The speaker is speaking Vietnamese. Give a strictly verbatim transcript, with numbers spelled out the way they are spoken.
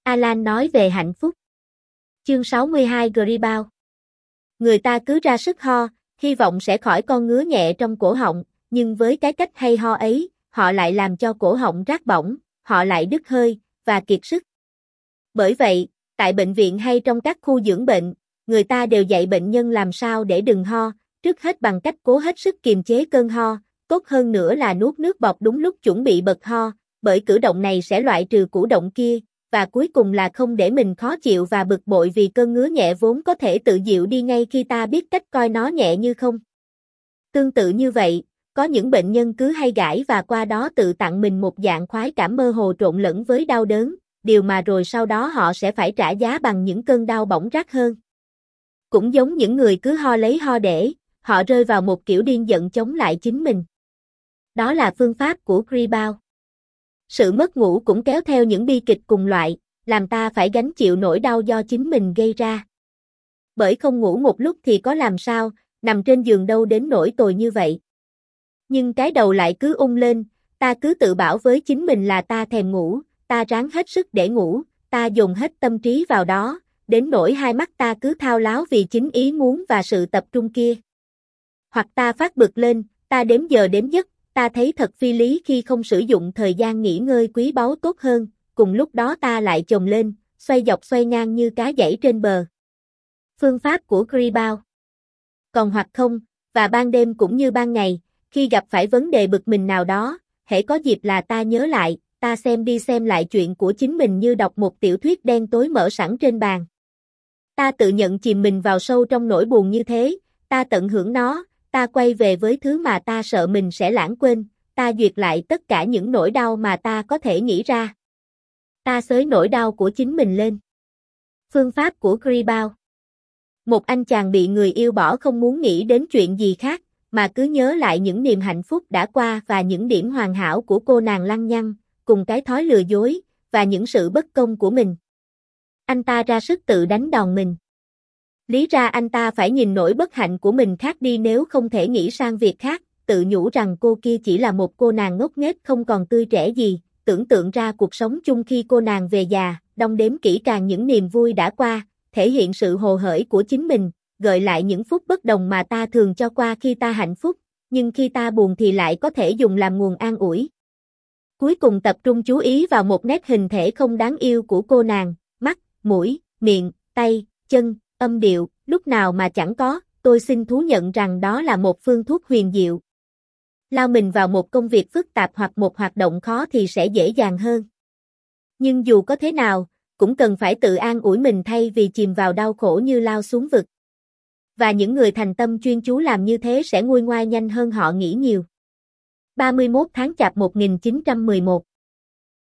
Alan nói về hạnh phúc. Chương sáu mươi hai Gribaud. Người ta cứ ra sức ho, hy vọng sẽ khỏi con ngứa nhẹ trong cổ họng, nhưng với cái cách hay ho ấy, họ lại làm cho cổ họng rát bỏng, họ lại đứt hơi, và kiệt sức. Bởi vậy, tại bệnh viện hay trong các khu dưỡng bệnh, người ta đều dạy bệnh nhân làm sao để đừng ho, trước hết bằng cách cố hết sức kiềm chế cơn ho, tốt hơn nữa là nuốt nước bọt đúng lúc chuẩn bị bật ho, bởi cử động này sẽ loại trừ cử động kia, và cuối cùng là không để mình khó chịu và bực bội vì cơn ngứa nhẹ vốn có thể tự dịu đi ngay khi ta biết cách coi nó nhẹ như không. Tương tự như vậy, có những bệnh nhân cứ hay gãi và qua đó tự tặng mình một dạng khoái cảm mơ hồ trộn lẫn với đau đớn, điều mà rồi sau đó họ sẽ phải trả giá bằng những cơn đau bỏng rát hơn. Cũng giống những người cứ ho lấy ho để, họ rơi vào một kiểu điên giận chống lại chính mình. Đó là phương pháp của Gribaud. Sự mất ngủ cũng kéo theo những bi kịch cùng loại, làm ta phải gánh chịu nỗi đau do chính mình gây ra. Bởi không ngủ một lúc thì có làm sao, nằm trên giường đâu đến nỗi tồi như vậy. Nhưng cái đầu lại cứ ung lên, ta cứ tự bảo với chính mình là ta thèm ngủ, ta ráng hết sức để ngủ, ta dồn hết tâm trí vào đó, đến nỗi hai mắt ta cứ thao láo vì chính ý muốn và sự tập trung kia. Hoặc ta phát bực lên, ta đếm giờ đếm giấc, ta thấy thật phi lý khi không sử dụng thời gian nghỉ ngơi quý báu tốt hơn, cùng lúc đó ta lại chồng lên, xoay dọc xoay ngang như cá giãy trên bờ. Phương pháp của Gribaud. Còn hoặc không, và ban đêm cũng như ban ngày, khi gặp phải vấn đề bực mình nào đó, hễ có dịp là ta nhớ lại, ta xem đi xem lại chuyện của chính mình như đọc một tiểu thuyết đen tối mở sẵn trên bàn. Ta tự nhận chìm mình vào sâu trong nỗi buồn như thế, ta tận hưởng nó, ta quay về với thứ mà ta sợ mình sẽ lãng quên, ta duyệt lại tất cả những nỗi đau mà ta có thể nghĩ ra. Ta xới nỗi đau của chính mình lên. Phương pháp của Gribaud. Một anh chàng bị người yêu bỏ không muốn nghĩ đến chuyện gì khác, mà cứ nhớ lại những niềm hạnh phúc đã qua và những điểm hoàn hảo của cô nàng lăng nhăng, cùng cái thói lừa dối, và những sự bất công của mình. Anh ta ra sức tự đánh đòn mình. Lý ra anh ta phải nhìn nỗi bất hạnh của mình khác đi nếu không thể nghĩ sang việc khác, tự nhủ rằng cô kia chỉ là một cô nàng ngốc nghếch không còn tươi trẻ gì, tưởng tượng ra cuộc sống chung khi cô nàng về già, đong đếm kỹ càng những niềm vui đã qua, thể hiện sự hồ hởi của chính mình, gợi lại những phút bất đồng mà ta thường cho qua khi ta hạnh phúc, nhưng khi ta buồn thì lại có thể dùng làm nguồn an ủi. Cuối cùng tập trung chú ý vào một nét hình thể không đáng yêu của cô nàng, mắt, mũi, miệng, tay, chân, âm điệu, lúc nào mà chẳng có, tôi xin thú nhận rằng đó là một phương thuốc huyền diệu. Lao mình vào một công việc phức tạp hoặc một hoạt động khó thì sẽ dễ dàng hơn. Nhưng dù có thế nào, cũng cần phải tự an ủi mình thay vì chìm vào đau khổ như lao xuống vực. Và những người thành tâm chuyên chú làm như thế sẽ nguôi ngoai nhanh hơn họ nghĩ nhiều. ba mươi mốt tháng Chạp một nghìn chín trăm mười một